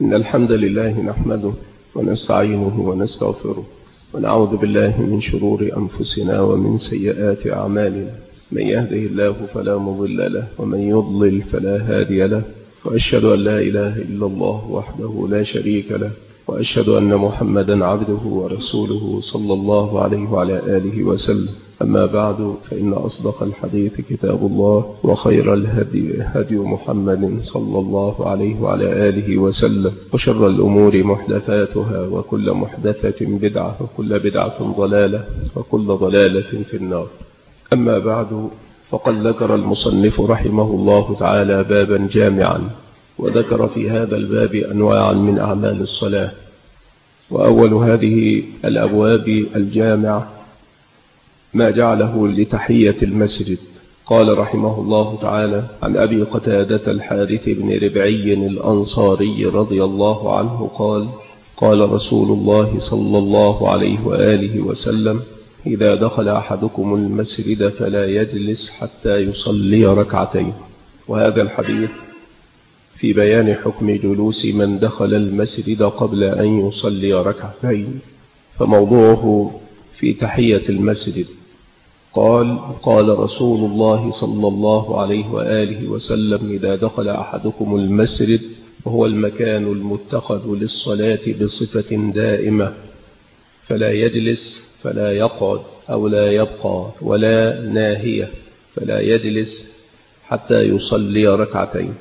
إن الحمد لله نحمده ونستعينه ونستغفره ونعوذ بالله من شرور أنفسنا ومن سيئات أعمالنا. من يهده الله فلا مضل له ومن يضلل فلا هادي له، وأشهد أن لا إله إلا الله وحده لا شريك له، وأشهد أن محمدا عبده ورسوله صلى الله عليه وعلى آله وسلم. أما بعد، فإن أصدق الحديث كتاب الله، وخير الهدي هدي محمد صلى الله عليه وعلى آله وسلم، وشر الأمور محدثاتها، وكل محدثة بدعة، وكل بدعة ضلالة، وكل ضلالة في النار. أما بعد، فقد ذكر المصنف رحمه الله تعالى بابا جامعا، وذكر في هذا الباب أنواعا من أعمال الصلاة. وأول هذه الأبواب الجامعة ما جعله لتحية المسجد. قال رحمه الله تعالى: عن أبي قتادة الحارث بن ربعي الأنصاري رضي الله عنه قال: قال رسول الله صلى الله عليه وآله وسلم: إذا دخل أحدكم المسجد فلا يجلس حتى يصلي ركعتين. وهذا الحديث في بيان حكم جلوس من دخل المسجد قبل أن يصلي ركعتين، فموضوعه في تحية المسجد. قال رسول الله صلى الله عليه وآله وسلم: إذا دخل أحدكم المسجد، وهو المكان المتخذ للصلاة بصفة دائمة، فلا يجلس، فلا يقعد أو لا يبقى، ولا ناهية، فلا يجلس حتى يصلي ركعتين.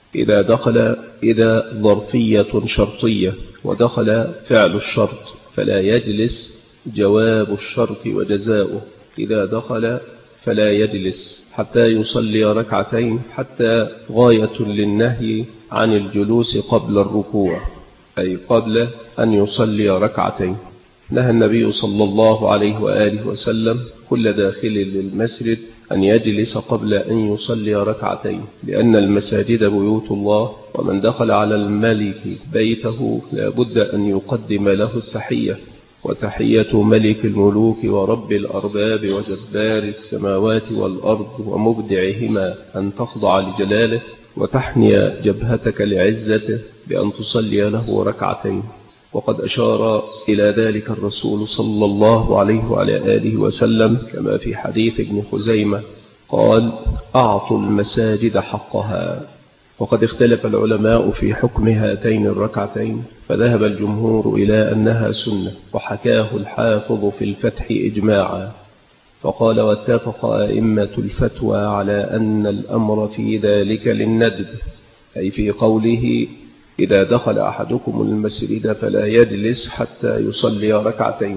إذا ظرفية شرطية، ودخل فعل الشرط، فلا يجلس جواب الشرط وجزاؤه. إذا دخل فلا يجلس حتى يصلي ركعتين، حتى غاية للنهي عن الجلوس قبل الركوع، أي قبل أن يصلي ركعتين. نهى النبي صلى الله عليه وآله وسلم كل داخل للمسجد أن يجلس قبل أن يصلي ركعتين، لأن المساجد بيوت الله، ومن دخل على الملك بيته لا بد أن يقدم له التحية. وتحية ملك الملوك ورب الأرباب وجبار السماوات والأرض ومبدعهما أن تخضع لجلاله، وتحني جبهتك لعزته بأن تصلي له ركعتين. وقد أشار إلى ذلك الرسول صلى الله عليه وعلى آله وسلم، كما في حديث ابن خزيمة قال: أعطوا المساجد حقها. وقد اختلف العلماء في حكم هاتين الركعتين، فذهب الجمهور إلى أنها سنة، وحكاه الحافظ في الفتح إجماعا، فقال: واتفق أئمة الفتوى على أن الأمر في ذلك للندب، أي في قوله: إذا دخل أحدكم المسجد فلا يجلس حتى يصلي ركعتين،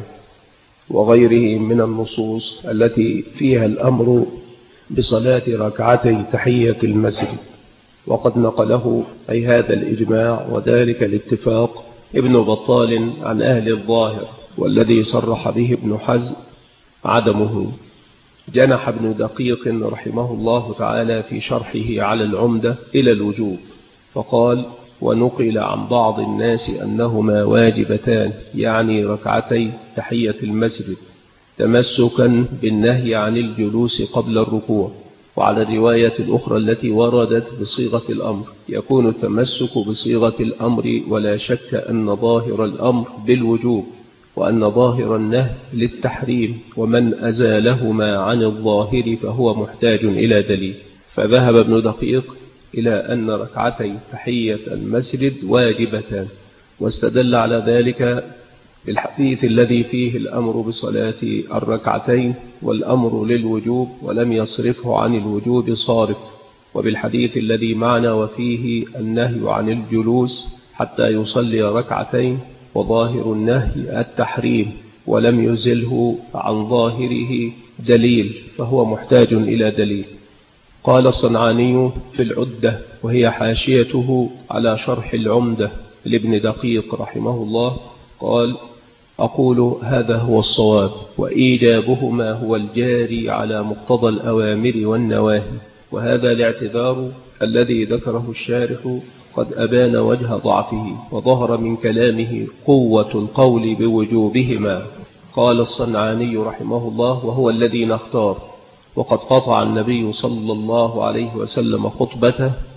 وغيره من النصوص التي فيها الأمر بصلاة ركعتي تحية المسجد. وقد نقله أي هذا الإجماع وذلك الاتفاق ابن بطال عن أهل الظاهر، والذي صرح به ابن حزم عدمه. جنح ابن دقيق رحمه الله تعالى في شرحه على العمدة إلى الوجوب، فقال: ونقل عن بعض الناس أنهما واجبتان، يعني ركعتي تحية المسجد، تمسكا بالنهي عن الجلوس قبل الركوع. وعلى الرواية الأخرى التي وردت بصيغة الأمر يكون التمسك بصيغة الأمر، ولا شك أن ظاهر الأمر بالوجوب، وأن ظاهر النهي للتحريم، ومن أزالهما عن الظاهر فهو محتاج إلى دليل. فذهب ابن دقيق إلى أن ركعتي تحية المسجد واجبتان، واستدل على ذلك الحديث الذي فيه الأمر بصلاة الركعتين والأمر للوجوب، ولم يصرفه عن الوجوب صارف، وبالحديث الذي معنا وفيه النهي عن الجلوس حتى يصلي ركعتين، وظاهر النهي التحريم، ولم يزله عن ظاهره دليل، فهو محتاج إلى دليل. قال الصنعاني في العدة، وهي حاشيته على شرح العمدة لابن دقيق رحمه الله، قال: أقول هذا هو الصواب، وإيجابهما هو الجاري على مقتضى الأوامر والنواهي. وهذا الاعتذار الذي ذكره الشارح قد أبان وجه ضعفه، وظهر من كلامه قوة القول بوجوبهما. قال الصنعاني رحمه الله: وهو الذي نختار. وقد قطع النبي صلى الله عليه وسلم خطبته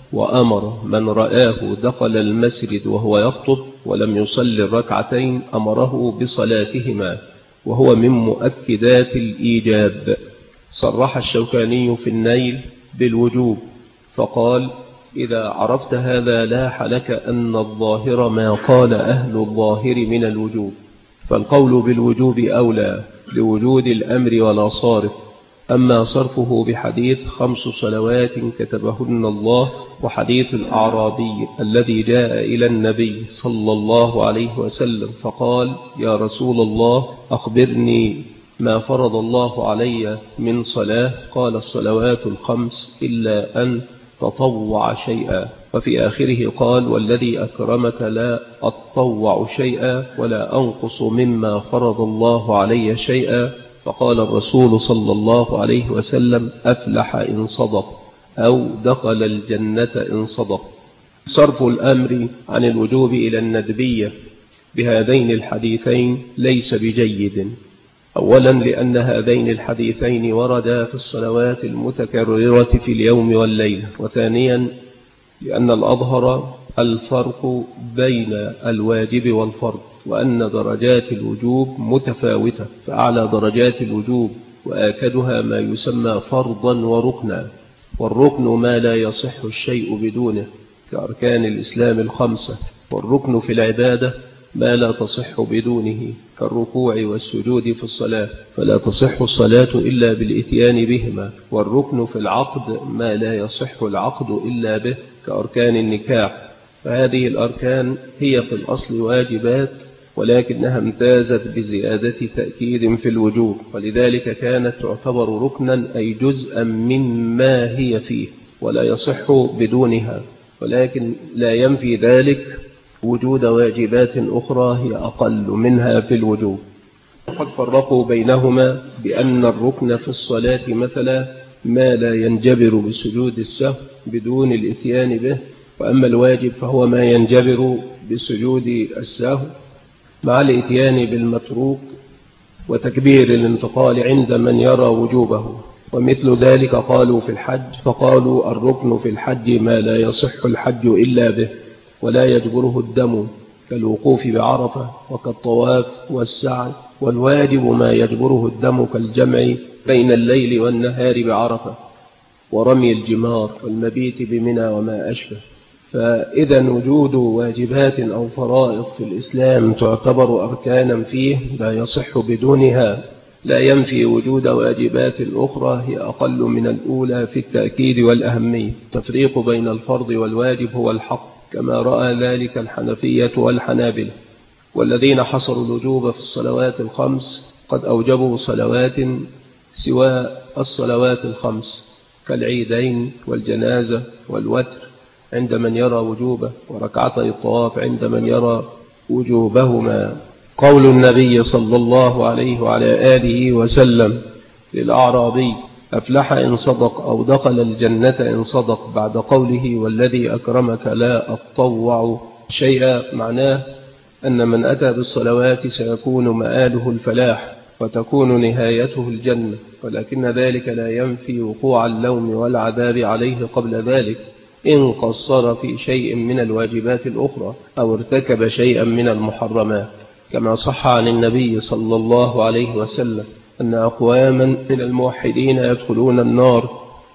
وأمر من رآه دخل المسجد وهو يخطب ولم يصلي الركعتين أمره بصلاتهما، وهو من مؤكدات الإيجاب. صرح الشوكاني في النيل بالوجوب فقال: إذا عرفت هذا لاح لك أن الظاهر ما قال أهل الظاهر من الوجوب، فالقول بالوجوب أولى لوجود الأمر ولا صارف. أما صرفه بحديث 5 صلوات كتبهن الله، وحديث الأعرابي الذي جاء إلى النبي صلى الله عليه وسلم فقال: يا رسول الله أخبرني ما فرض الله علي من صلاة، قال: الصلوات 5 إلا أن تطوع شيئا. وفي آخره قال: والذي أكرمك لا أتطوع شيئا ولا أنقص مما فرض الله علي شيئا. فقال الرسول صلى الله عليه وسلم: أفلح إن صدق، أو دخل الجنة إن صدق. صرف الأمر عن الوجوب إلى الندبية بهذين الحديثين ليس بجيد. أولا لأن هذين الحديثين وردا في الصلوات المتكررة في اليوم والليلة. وثانيا لأن الأظهر الفرق بين الواجب والفرض، وأن درجات الوجوب متفاوتة، فأعلى درجات الوجوب وآكدها ما يسمى فرضا وركنا، والركن ما لا يصح الشيء بدونه كأركان الإسلام 5، والركن في العبادة ما لا تصح بدونه كالركوع والسجود في الصلاة، فلا تصح الصلاة إلا بالإتيان بهما، والركن في العقد ما لا يصح العقد إلا به كأركان النكاح. فهذه الأركان هي في الأصل واجبات، ولكنها امتازت بزيادة تأكيد في الوجوب، ولذلك كانت تعتبر ركنا أي جزءا مما هي فيه، ولا يصح بدونها. ولكن لا ينفي ذلك وجود واجبات أخرى هي أقل منها في الوجوب. قد فرقوا بينهما بأن الركن في الصلاة مثلا ما لا ينجبر بسجود السهو بدون الإتيان به، وأما الواجب فهو ما ينجبر بسجود السهو مع الإتيان بالمتروك وتكبير الانتقال عند من يرى وجوبه. ومثل ذلك قالوا في الحج، فقالوا الركن في الحج ما لا يصح الحج إلا به ولا يجبره الدم كالوقوف بعرفة وكالطواف والسعي، والواجب ما يجبره الدم كالجمع بين الليل والنهار بعرفة ورمي الجمار والمبيت بمنى وما أشبه. فإذا وجود واجبات أو فرائض في الإسلام تعتبر أركانا فيه لا يصح بدونها، لا ينفي وجود واجبات أخرى هي أقل من الأولى في التأكيد والأهمية. التفريق بين الفرض والواجب هو الحق، كما رأى ذلك الحنفية والحنابلة. والذين حصروا الوجوب في الصلوات 5 قد أوجبوا صلوات سوى الصلوات 5 كالعيدين والجنازة والوتر عند من يرى وجوبه، وركعتي الطواف عند من يرى وجوبهما. قول النبي صلى الله عليه وعلى آله وسلم للأعرابي: أفلح إن صدق، أو دخل الجنة إن صدق، بعد قوله: والذي أكرمك لا أتطوع شيئا، معناه أن من أتى بالصلوات سيكون مآله الفلاح وتكون نهايته الجنة، ولكن ذلك لا ينفي وقوع اللوم والعذاب عليه قبل ذلك إن قصر في شيء من الواجبات الأخرى أو ارتكب شيئا من المحرمات، كما صح عن النبي صلى الله عليه وسلم أن أقواما من الموحدين يدخلون النار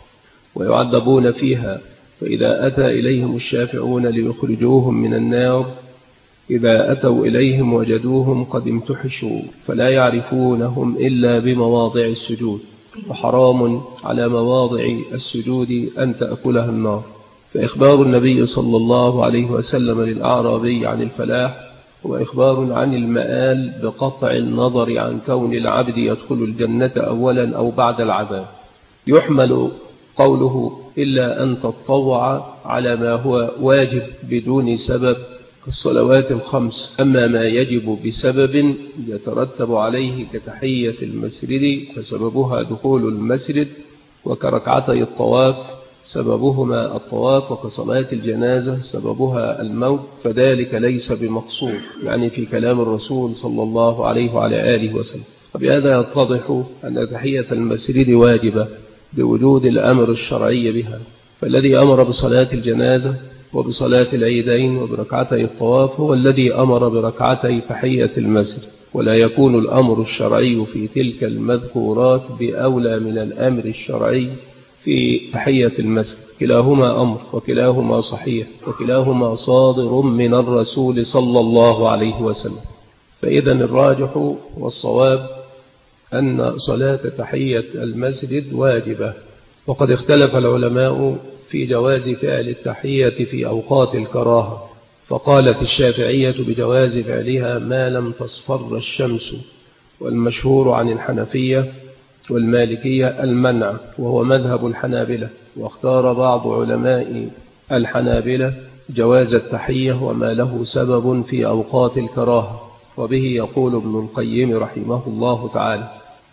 ويعذبون فيها، فإذا أتى إليهم الشافعون ليخرجوهم من النار إذا أتوا إليهم وجدوهم قد امتحشوا فلا يعرفونهم إلا بمواضع السجود، وحرام على مواضع السجود أن تأكلها النار. فإخبار النبي صلى الله عليه وسلم للأعرابي عن الفلاح هو إخبار عن المآل بقطع النظر عن كون العبد يدخل الجنة أولا أو بعد العذاب. يحمل قوله إلا أن تتطوع على ما هو واجب بدون سبب كالصلوات 5، أما ما يجب بسبب يترتب عليه كتحية المسجد فسببها دخول المسجد، وكركعتي الطواف سببهما الطواف، وكصلاة الجنازة سببها الموت، فذلك ليس بمقصود يعني في كلام الرسول صلى الله عليه وعلى آله وسلم. وبهذا يتضح أن تحية المسجد واجبة بوجود الأمر الشرعي بها، فالذي أمر بصلاة الجنازة وبصلاة العيدين وبركعتي الطواف هو الذي أمر بركعتي تحية المسجد، ولا يكون الأمر الشرعي في تلك المذكورات بأولى من الأمر الشرعي في تحية المسجد. كلاهما أمر وكلاهما صحيح وكلاهما صادر من الرسول صلى الله عليه وسلم. فإذا الراجح والصواب أن صلاة تحية المسجد واجبة. وقد اختلف العلماء في جواز فعل التحية في أوقات الكراهة، فقالت الشافعية بجواز فعلها ما لم تصفر الشمس، والمشهور عن الحنفية والمالكية المنع، وهو مذهب الحنابلة. واختار بعض علماء الحنابلة جواز التحية وما له سبب في أوقات الكراهة، وبه يقول ابن القيم رحمه الله تعالى.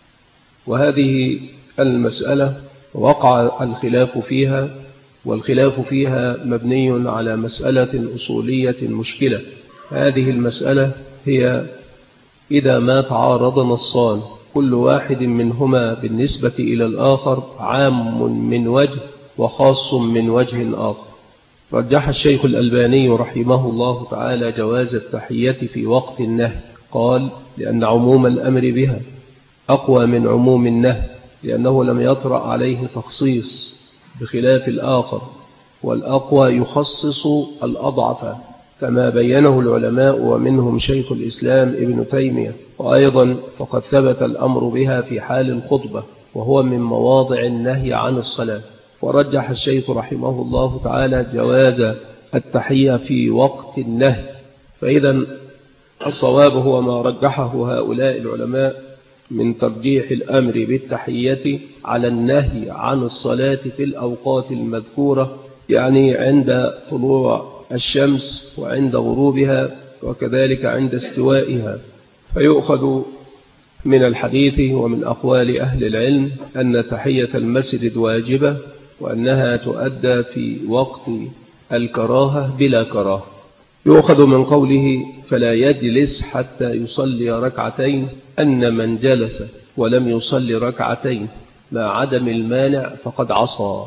وهذه المسألة وقع الخلاف فيها، والخلاف فيها مبني على مسألة أصولية مشكلة. هذه المسألة هي إذا ما تعارض نصان كل واحد منهما بالنسبة إلى الآخر عام من وجه وخاص من وجه آخر، رجح الشيخ الألباني رحمه الله تعالى جواز التحية في وقت النهي. قال: لأن عموم الأمر بها أقوى من عموم النهي، لأنه لم يطرأ عليه تخصيص بخلاف الآخر، والأقوى يخصص الأضعف كما بينه العلماء ومنهم شيخ الإسلام ابن تيمية. وأيضا فقد ثبت الأمر بها في حال الخطبة، وهو من مواضع النهي عن الصلاة. ورجح الشيخ رحمه الله تعالى جواز التحية في وقت النهي. فإذا الصواب هو ما رجحه هؤلاء العلماء من ترجيح الأمر بالتحية على النهي عن الصلاة في الأوقات المذكورة، يعني عند طلوع الشمس وعند غروبها وكذلك عند استوائها. فيؤخذ من الحديث ومن أقوال أهل العلم أن تحية المسجد واجبة، وأنها تؤدى في وقت الكراهة بلا كراهة. يؤخذ من قوله فلا يجلس حتى يصلي ركعتين أن من جلس ولم يصلي ركعتين مع عدم المانع فقد عصى.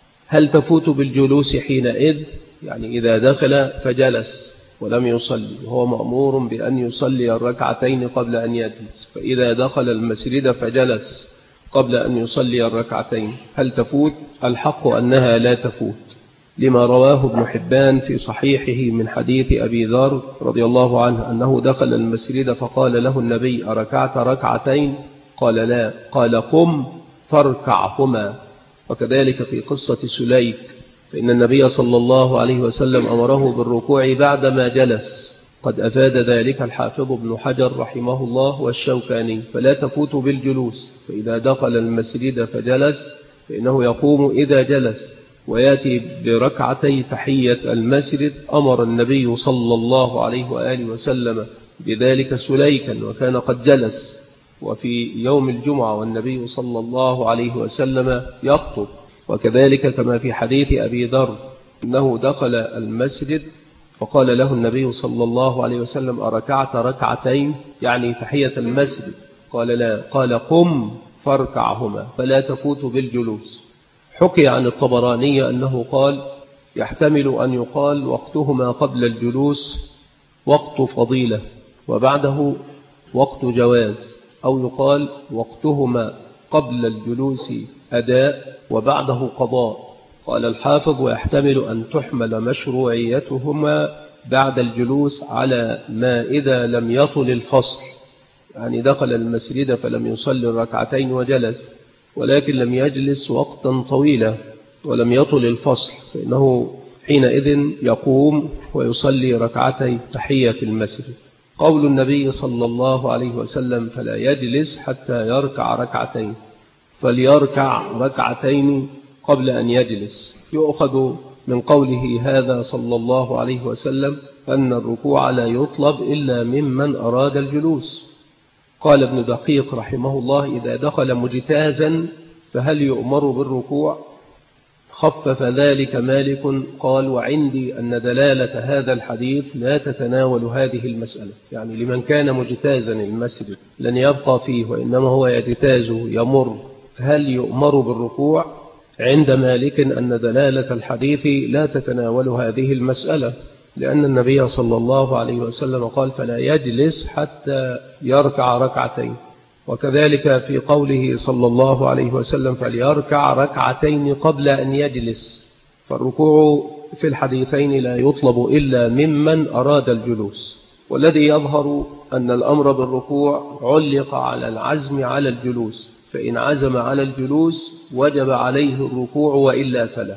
هل تفوت بالجلوس حينئذ؟ يعني إذا دخل فجلس ولم يصلي، وهو مأمور بأن يصلي الركعتين قبل أن يجلس، فإذا دخل المسجد فجلس قبل أن يصلي الركعتين هل تفوت؟ الحق أنها لا تفوت، لما رواه ابن حبان في صحيحه من حديث أبي ذر رضي الله عنه أنه دخل المسجد فقال له النبي: أركعت ركعتين؟ قال: لا. قال: قم فاركعهما. وكذلك في قصة سليك، فإن النبي صلى الله عليه وسلم أمره بالركوع بعدما جلس. قد أفاد ذلك الحافظ ابن حجر رحمه الله والشوكاني. فلا تفوت بالجلوس، فإذا دخل المسجد فجلس فإنه يقوم إذا جلس ويأتي بركعتي تحية المسجد. أمر النبي صلى الله عليه وآله وسلم بذلك سليكا وكان قد جلس، وفي يوم الجمعة والنبي صلى الله عليه وسلم يخطب. وكذلك كما في حديث أبي ذر أنه دخل المسجد فقال له النبي صلى الله عليه وسلم: أركعت ركعتين؟ يعني تحية المسجد. قال: لا. قال: قم فاركعهما. فلا تفوت بالجلوس. حكي عن الطبراني أنه قال: يحتمل أن يقال وقتهما قبل الجلوس وقت فضيلة وبعده وقت جواز، أو يقال وقتهما قبل الجلوس أداء وبعده قضاء. قال الحافظ: ويحتمل أن تحمل مشروعيتهما بعد الجلوس على ما إذا لم يطل الفصل، يعني دخل المسجد فلم يصلي الركعتين وجلس، ولكن لم يجلس وقتا طويلا ولم يطل الفصل، فإنه حينئذ يقوم ويصلي ركعتي تحية المسجد. قول النبي صلى الله عليه وسلم: فلا يجلس حتى يركع ركعتين، فليركع ركعتين قبل أن يجلس. يؤخذ من قوله هذا صلى الله عليه وسلم أن الركوع لا يطلب إلا ممن أراد الجلوس. قال ابن دقيق رحمه الله: إذا دخل مجتازا فهل يؤمر بالركوع؟ خفف ذلك مالك. قال: وعندي أن دلالة هذا الحديث لا تتناول هذه المسألة، يعني لمن كان مجتازا المسجد لن يبقى فيه وإنما هو يجتاز يمر، هل يؤمر بالركوع عند مالك أن دلالة الحديث لا تتناول هذه المسألة، لأن النبي صلى الله عليه وسلم قال فلا يجلس حتى يركع ركعتين، وكذلك في قوله صلى الله عليه وسلم فليركع ركعتين قبل أن يجلس، فالركوع في الحديثين لا يطلب إلا ممن أراد الجلوس. والذي يظهر أن الأمر بالركوع علق على العزم على الجلوس، فإن عزم على الجلوس وجب عليه الركوع وإلا فلا.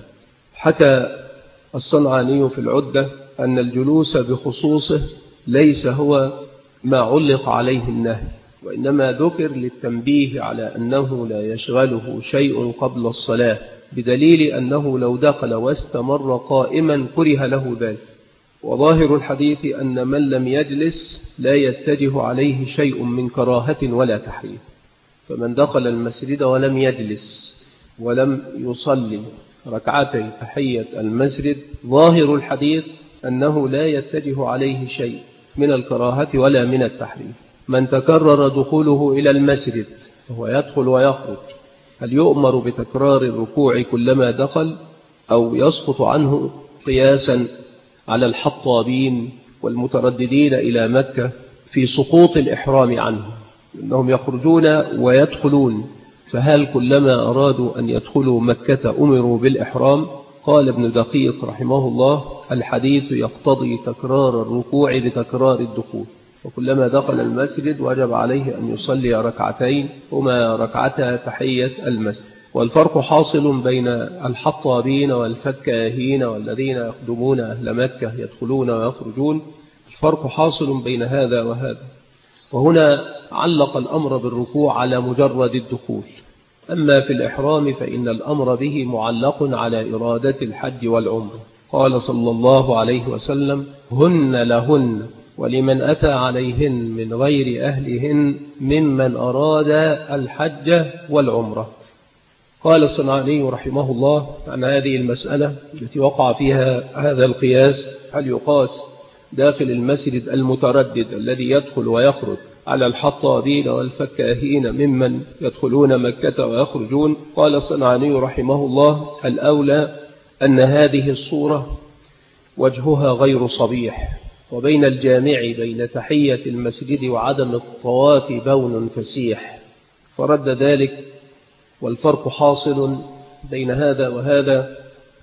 حكى الصنعاني في العدة أن الجلوس بخصوصه ليس هو ما علق عليه النهي، وإنما ذكر للتنبيه على أنه لا يشغله شيء قبل الصلاة، بدليل أنه لو دخل واستمر قائما كره له ذلك. وظاهر الحديث أن من لم يجلس لا يتجه عليه شيء من كراهة ولا تحريم، فمن دخل المسجد ولم يجلس ولم يصلي ركعتي تحية المسجد ظاهر الحديث أنه لا يتجه عليه شيء من الكراهة ولا من التحريم. من تكرر دخوله إلى المسجد فهو يدخل ويخرج، هل يؤمر بتكرار الركوع كلما دخل أو يسقط عنه قياسا على الحطابين والمترددين إلى مكة في سقوط الإحرام عنه، إنهم يخرجون ويدخلون، فهل كلما أرادوا أن يدخلوا مكة أمروا بالإحرام؟ قال ابن دقيق رحمه الله الحديث يقتضي تكرار الركوع بتكرار الدخول، وكلما دخل المسجد وجب عليه أن يصلي ركعتين هما ركعتا تحية المسجد. والفرق حاصل بين الحطابين والفكاهين والذين يخدمون أهل مكة يدخلون ويخرجون، الفرق حاصل بين هذا وهذا. وهنا علق الأمر بالركوع على مجرد الدخول، أما في الإحرام فإن الأمر به معلق على إرادة الحج والعمر. قال صلى الله عليه وسلم هن لهن ولمن أتى عليهن من غير أهلهن ممن أراد الحج والعمرة. قال الصنعاني رحمه الله عن هذه المسألة التي وقع فيها هذا القياس، هل يقاس داخل المسجد المتردد الذي يدخل ويخرج على الحطابين والفكاهين ممن يدخلون مكة ويخرجون؟ قال الصنعاني رحمه الله الأولى أن هذه الصورة وجهها غير صبيح، وبين الجامع بين تحية المسجد وعدم الطواف بون فسيح، فرد ذلك، والفرق حاصل بين هذا وهذا.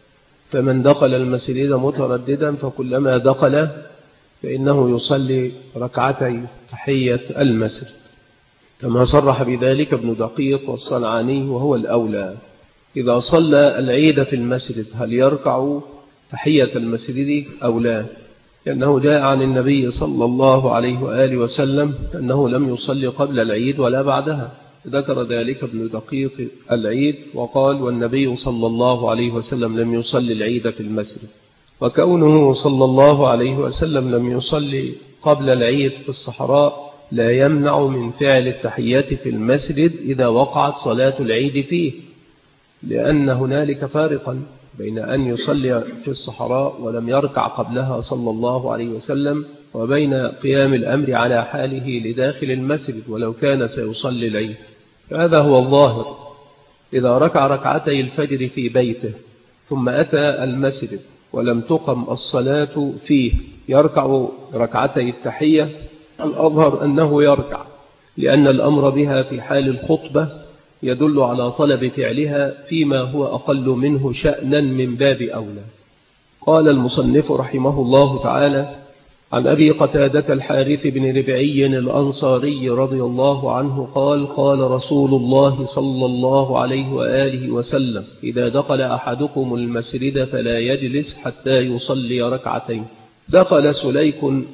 فمن دخل المسجد مترددا فكلما دخل فإنه يصلي ركعتي تحية المسجد، كما صرح بذلك ابن دقيق والصنعاني وهو الأولى. إذا صلى العيد في المسجد هل يركع تحية المسجد أو لا؟ لأنه جاء عن النبي صلى الله عليه وآله وسلم أنه لم يصلي قبل العيد ولا بعدها، ذكر ذلك ابن دقيق العيد وقال والنبي صلى الله عليه وسلم لم يصلي العيد في المسجد. وكونه صلى الله عليه وسلم لم يصلي قبل العيد في الصحراء لا يمنع من فعل التحيات في المسجد إذا وقعت صلاة العيد فيه، لأن هنالك فارقا بين أن يصلي في الصحراء ولم يركع قبلها صلى الله عليه وسلم وبين قيام الأمر على حاله لداخل المسجد ولو كان سيصلي العيد. فهذا هو الظاهر. إذا ركع ركعتي الفجر في بيته ثم أتى المسجد ولم تقم الصلاة فيه يركع ركعتي التحية، الأظهر أنه يركع، لأن الأمر بها في حال الخطبة يدل على طلب فعلها فيما هو أقل منه شأنا من باب أولى. قال المصنف رحمه الله تعالى عن أبي قتادة الحارث بن ربعي الأنصاري رضي الله عنه قال قال رسول الله صلى الله عليه وآله وسلم إذا دخل أحدكم المسجد فلا يجلس حتى يصلي ركعتين. دخل سليك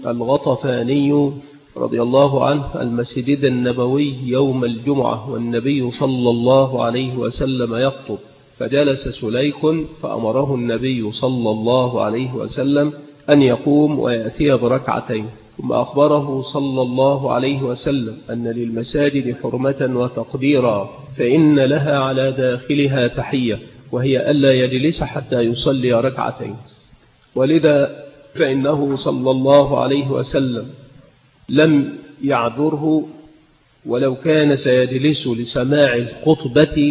الغطفاني رضي الله عنه المسجد النبوي يوم الجمعة والنبي صلى الله عليه وسلم يخطب، فجلس سليك فأمره النبي صلى الله عليه وسلم أن يقوم ويأتي بركعتين، ثم أخبره صلى الله عليه وسلم أن للمساجد حرمة وتقديرا، فإن لها على داخلها تحية وهي ألا يجلس حتى يصلي ركعتين. ولذا فإنه صلى الله عليه وسلم لم يعذره ولو كان سيجلس لسماع الخطبة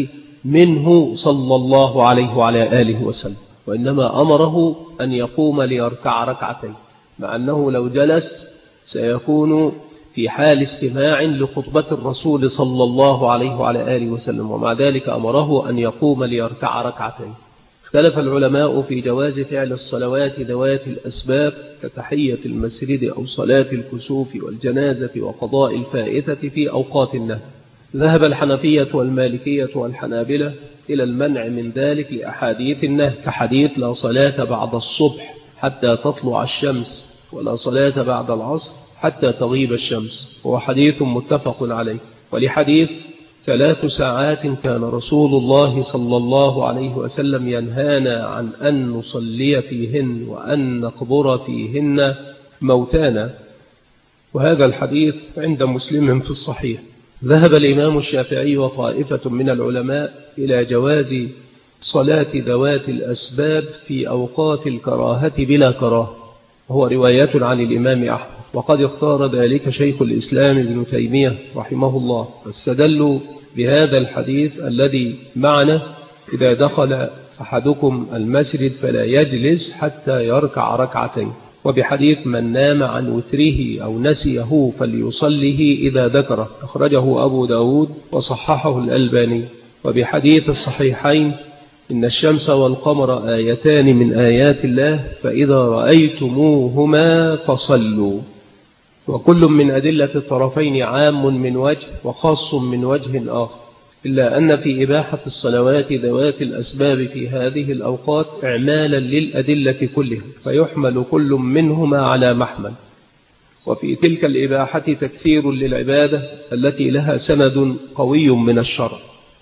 منه صلى الله عليه وعلى آله وسلم، وإنما أمره أن يقوم ليركع ركعتين، مع أنه لو جلس سيكون في حال استماع لخطبة الرسول صلى الله عليه وعلى آله وسلم، ومع ذلك أمره أن يقوم ليركع ركعتين. اختلف العلماء في جواز فعل الصلوات ذوات الأسباب كتحية المسجد أو صلاة الكسوف والجنازة وقضاء الفائتة في أوقات النهي. ذهب الحنفية والمالكية والحنابلة إلى المنع من ذلك لأحاديث النهي، كحديث لا صلاة بعد الصبح حتى تطلع الشمس، ولا صلاة بعد العصر حتى تغيب الشمس، وهو حديث متفق عليه. ولحديث 3 ساعات كان رسول الله صلى الله عليه وسلم ينهانا عن أن نصلي فيهن وأن نقبر فيهن موتانا، وهذا الحديث عند مسلم في الصحيح. ذهب الإمام الشافعي وطائفة من العلماء إلى جواز صلاة ذوات الأسباب في أوقات الكراهة بلا كراهة، وهو رواية عن الإمام أحمد، وقد اختار ذلك شيخ الإسلام ابن تيمية رحمه الله، واستدلوا بهذا الحديث الذي معنا: إذا دخل أحدكم المسجد فلا يجلس حتى يركع ركعتين، وبحديث من نام عن وتره أو نسيه فليصله إذا ذكره، أخرجه أبو داود وصححه الألباني. وبحديث الصحيحين: إن الشمس والقمر آيتان من آيات الله فإذا رأيتموهما فصلوا. وكل من أدلة الطرفين عام من وجه وخاص من وجه آخر، إلا أن في إباحة الصلوات ذوات الأسباب في هذه الأوقات إعمالا للأدلة كلها، فيحمل كل منهما على محمل. وفي تلك الإباحة تكثير للعبادة التي لها سند قوي من الشرع.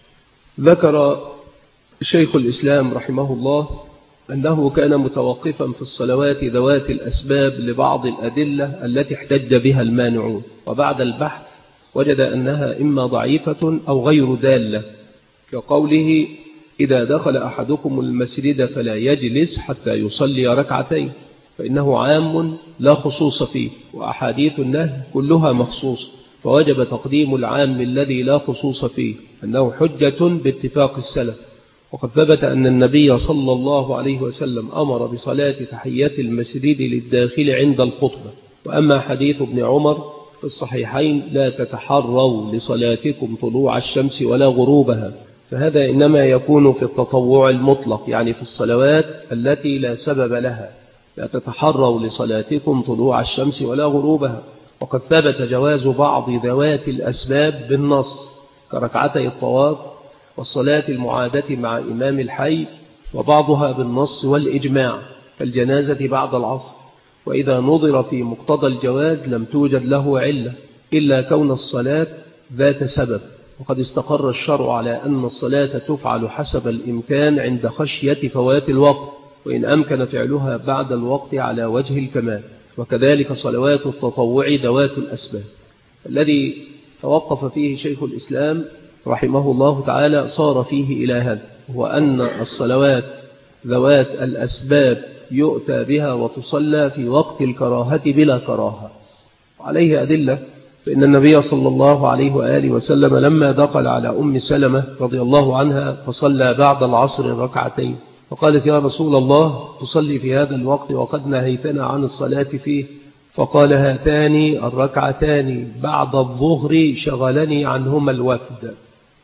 ذكر شيخ الإسلام رحمه الله أنه كان متوقفا في الصلوات ذوات الأسباب لبعض الأدلة التي احتج بها المانعون، وبعد البحث وجد أنها إما ضعيفة أو غير دالة، كقوله: إذا دخل أحدكم المسجد فلا يجلس حتى يصلي ركعتين، فإنه عام لا خصوص فيه، وأحاديث النهي كلها مخصوص، فوجب تقديم العام الذي لا خصوص فيه، أنه حجة باتفاق السلف. وقد ثبت أن النبي صلى الله عليه وسلم أمر بصلاة تحية المسجد للداخل عند الخطبة. وأما حديث ابن عمر في الصحيحين: لا تتحروا لصلاتكم طلوع الشمس ولا غروبها، فهذا إنما يكون في التطوع المطلق، يعني في الصلوات التي لا سبب لها. لا تتحروا لصلاتكم طلوع الشمس ولا غروبها. وقد ثبت جواز بعض ذوات الأسباب بالنص، كركعتي الطواف والصلاة المعادة مع إمام الحي، وبعضها بالنص والإجماع كالجنازة بعد العصر. وإذا نظر في مقتضى الجواز لم توجد له علة إلا كون الصلاة ذات سبب، وقد استقر الشرع على أن الصلاة تفعل حسب الإمكان عند خشية فوات الوقت، وإن أمكن فعلها بعد الوقت على وجه الكمال. وكذلك صلوات التطوع ذوات الأسباب. الذي توقف فيه شيخ الإسلام رحمه الله تعالى صار فيه إلى هذا، هو أن الصلوات ذوات الأسباب يؤتى بها وتصلى في وقت الكراهة بلا كراهة. عليه أدلة، فإن النبي صلى الله عليه وآله وسلم لما دخل على أم سلمة رضي الله عنها فصلى بعد العصر ركعتين، فقالت: يا رسول الله، تصلي في هذا الوقت وقد نهيتنا عن الصلاة فيه؟ فقال: هاتان الركعتان بعد الظهر شغلني عنهما الوفد.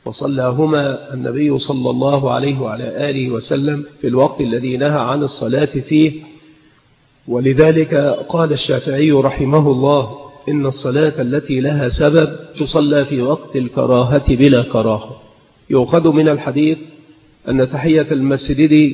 وصلاهما النبي صلى الله عليه وعلى آله وسلم في الوقت الذي نهى عن الصلاة فيه. ولذلك قال الشافعي رحمه الله: إن الصلاة التي لها سبب تصلى في وقت الكراهة بلا كراهة. يؤخذ من الحديث أن تحية المسجد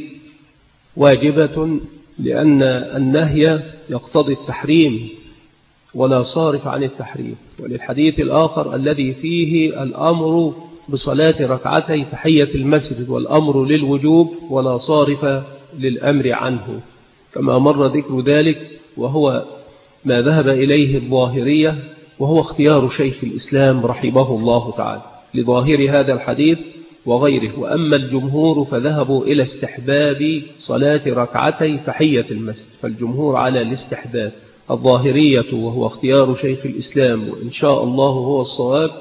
واجبة، لأن النهي يقتضي التحريم ولا صارف عن التحريم. وللحديث الآخر الذي فيه الأمر بصلاة ركعتي تحية المسجد والأمر للوجوب ولا صارف للأمر عنه، كما مر ذكر ذلك، وهو ما ذهب إليه الظاهرية، وهو اختيار شيخ الإسلام رحمه الله تعالى لظاهر هذا الحديث وغيره. وأما الجمهور فذهبوا إلى استحباب صلاة ركعتي تحية المسجد، فالجمهور على الاستحباب. الظاهرية وهو اختيار شيخ الإسلام وإن شاء الله هو الصواب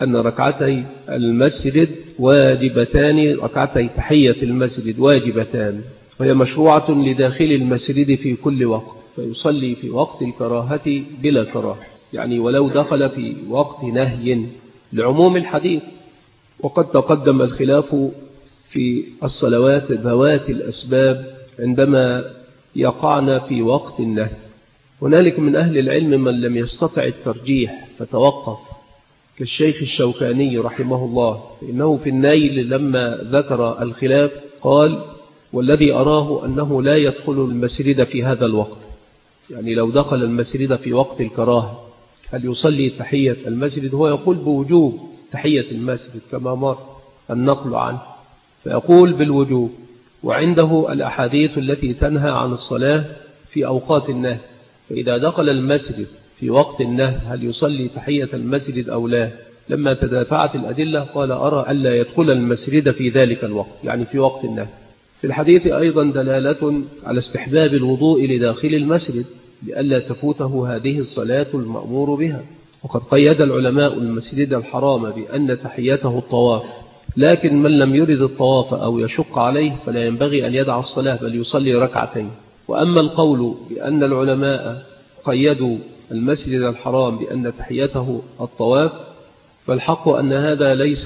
أن ركعتي المسجد واجبتان، ركعتي تحية المسجد واجبتان، وهي مشروعة لداخل المسجد في كل وقت، فيصلي في وقت الكراهة بلا كراهة، يعني ولو دخل في وقت نهي لعموم الحديث. وقد تقدم الخلاف في الصلوات ذوات الأسباب عندما يقعن في وقت النهي. هنالك من أهل العلم من لم يستطع الترجيح فتوقف، كالشيخ الشوكاني رحمه الله، فإنه في النيل لما ذكر الخلاف قال: والذي أراه أنه لا يدخل المسجد في هذا الوقت، يعني لو دخل المسجد في وقت الكراهة هل يصلي تحية المسجد؟ هو يقول بوجوب تحية المسجد كما مر النقل عنه، فيقول بالوجوب. وعنده الأحاديث التي تنهى عن الصلاة في أوقات النهي، فإذا دخل المسجد في وقت النهي هل يصلي تحية المسجد أو لا؟ لما تدافعت الأدلة قال: أرى ألا يدخل المسجد في ذلك الوقت، يعني في وقت النهي. في الحديث أيضا دلالة على استحباب الوضوء لداخل المسجد لئلا تفوته هذه الصلاة المأمور بها. وقد قيد العلماء المسجد الحرام بأن تحيته الطواف، لكن من لم يرد الطواف أو يشق عليه فلا ينبغي أن يدع الصلاة بل يصلي ركعتين. وأما القول بأن العلماء قيدوا المسجد الحرام بأن تحيته الطواف فالحق أن هذا ليس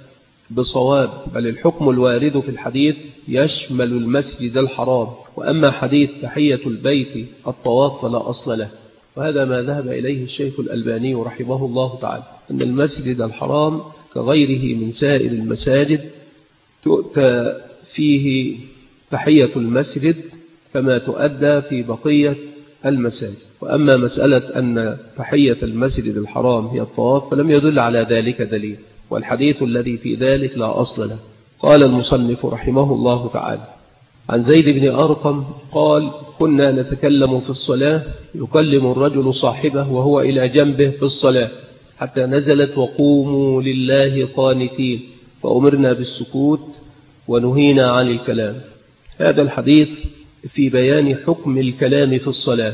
بصواب، بل الحكم الوارد في الحديث يشمل المسجد الحرام، وأما حديث تحية البيت الطواف فلا أصل له. وهذا ما ذهب إليه الشيخ الألباني رحمه الله تعالى، أن المسجد الحرام كغيره من سائر المساجد تؤتى فيه تحية المسجد كما تؤدى في بقية المساجد. وأما مسألة أن تحية المسجد الحرام هي الطواف فلم يدل على ذلك دليل، والحديث الذي في ذلك لا أصل له. قال المصنف رحمه الله تعالى: عن زيد بن أرقم قال: كنا نتكلم في الصلاة يكلم الرجل صاحبه وهو إلى جنبه في الصلاة حتى نزلت: وقوموا لله قانتين، فأمرنا بالسكوت ونهينا عن الكلام. هذا الحديث في بيان حكم الكلام في الصلاة.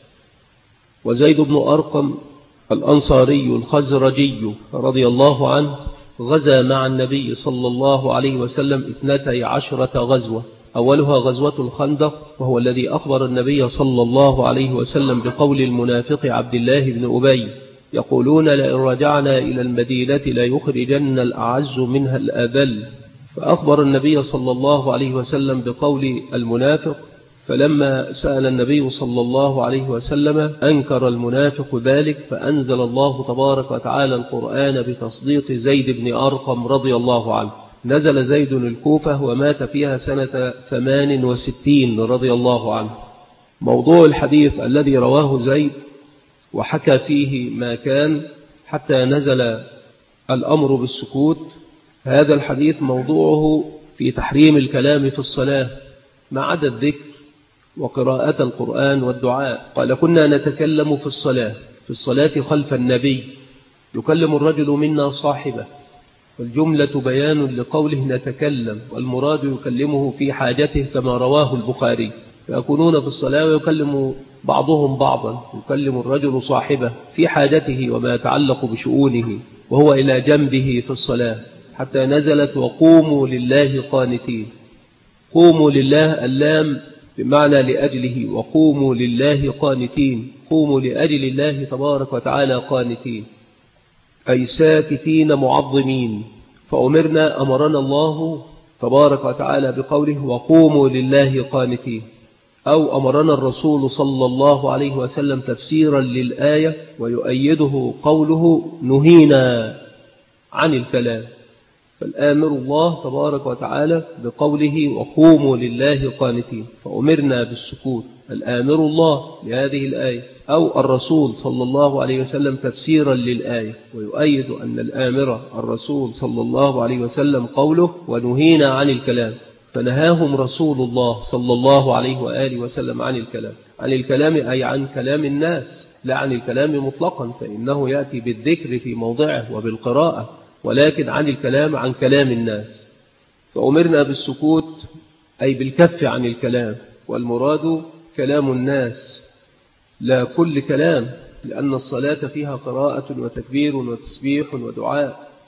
وزيد بن أرقم الأنصاري الخزرجي رضي الله عنه غزا مع النبي صلى الله عليه وسلم 12 غزوة، أولها غزوة الخندق، وهو الذي أخبر النبي صلى الله عليه وسلم بقول المنافق عبد الله بن أبي: يقولون لئن رجعنا إلى المدينة ليخرجن الأعز منها الأذل. فأخبر النبي صلى الله عليه وسلم بقول المنافق، فلما سأل النبي صلى الله عليه وسلم أنكر المنافق ذلك، فأنزل الله تبارك وتعالى القرآن بتصديق زيد بن أرقم رضي الله عنه. نزل زيد الكوفة ومات فيها سنة 68 رضي الله عنه. موضوع الحديث الذي رواه زيد وحكى فيه ما كان حتى نزل الأمر بالسكوت، هذا الحديث موضوعه في تحريم الكلام في الصلاة ما عدا الذكر وقراءة القرآن والدعاء. قال: كنا نتكلم في الصلاة خلف النبي يكلم الرجل منا صاحبه، والجملة بيان لقوله نتكلم، والمراد يكلمه في حاجته كما رواه البخاري، فيكونون في الصلاة ويكلم بعضهم بعضا، يكلم الرجل صاحبه في حاجته وما يتعلق بشؤونه وهو إلى جنبه في الصلاة، حتى نزلت: وقوموا لله قانتين. قوموا لله اللام بمعنى لأجله، وقوموا لله قانتين، قوموا لأجل الله تبارك وتعالى قانتين، أي ساكتين معظمين. أمرنا الله تبارك وتعالى بقوله: وقوموا لله قانتين، أو أمرنا الرسول صلى الله عليه وسلم تفسيرا للآية، ويؤيده قوله: نهينا عن الكلام. فالآمر الله تبارك وتعالى بقوله: وقوموا لله قانتين، فأمرنا بالسكوت، الآمر الله لهذه الآية، أو الرسول صلى الله عليه وسلم تفسيرا للآية، ويؤيد أن الآمر الرسول صلى الله عليه وسلم قوله: ونهينا عن الكلام، فنهاهم رسول الله صلى الله عليه وآله وسلم عن الكلام. عن الكلام أي عن كلام الناس، لا عن الكلام مطلقا، فإنه يأتي بالذكر في موضعه وبالقراءة، ولكن عن الكلام عن كلام الناس. فأمرنا بالسكوت أي بالكف عن الكلام، والمراد كلام الناس لا كل كلام، لأن الصلاة فيها قراءة وتكبير وتسبيح ودعاء،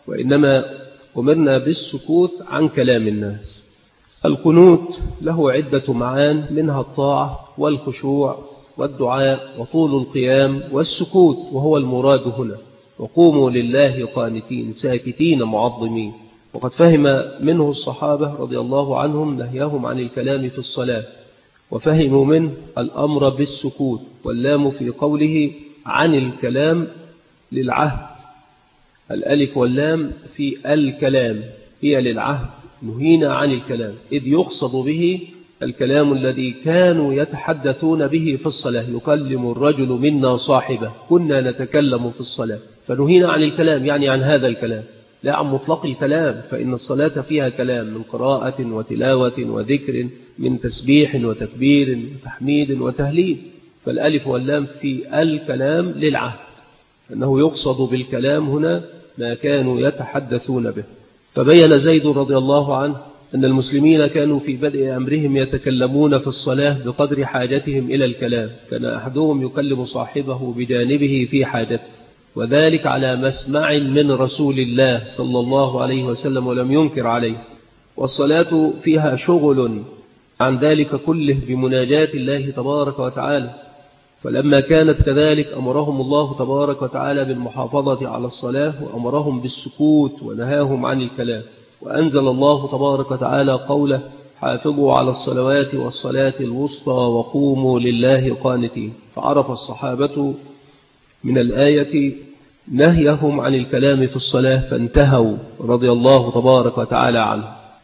وإنما أمرنا بالسكوت عن كلام الناس. القنوت له عدة معان، منها الطاعة والخشوع والدعاء وطول القيام والسكوت، وهو المراد هنا. وقوموا لله قانتين ساكتين معظمين. وقد فهم منه الصحابة رضي الله عنهم نهيهم عن الكلام في الصلاة، وفهموا منه الأمر بالسكوت، واللام في قوله عن الكلام للعهد. الألف واللام في الكلام هي للعهد، نهينا عن الكلام، إذ يقصد به الكلام الذي كانوا يتحدثون به في الصلاة. يكلم الرجل منا صاحبه، كنا نتكلم في الصلاة، فنهينا عن الكلام يعني عن هذا الكلام، لا عن مطلق الكلام، فإن الصلاة فيها كلام من قراءة وتلاوة وذكر، من تسبيح وتكبير وتحميد وتهليل. فالألف واللام في الكلام للعهد، أنه يقصد بالكلام هنا ما كانوا يتحدثون به. فبين زيد رضي الله عنه أن المسلمين كانوا في بدء أمرهم يتكلمون في الصلاة بقدر حاجتهم إلى الكلام، كان أحدهم يكلم صاحبه بجانبه في حاجته، وذلك على مسمع من رسول الله صلى الله عليه وسلم، ولم ينكر عليه. والصلاة فيها شغل عن ذلك كله بمناجاة الله تبارك وتعالى، فلما كانت كذلك أمرهم الله تبارك وتعالى بالمحافظة على الصلاة، وأمرهم بالسكوت ونهاهم عن الكلام. وأنزل الله تبارك وتعالى قوله حافظوا على الصلوات والصلاة الوسطى وقوموا لله قانتين. فعرف الصحابة من الآية نهيهم عن الكلام في الصلاة فانتهوا رضي الله تبارك وتعالى عنه.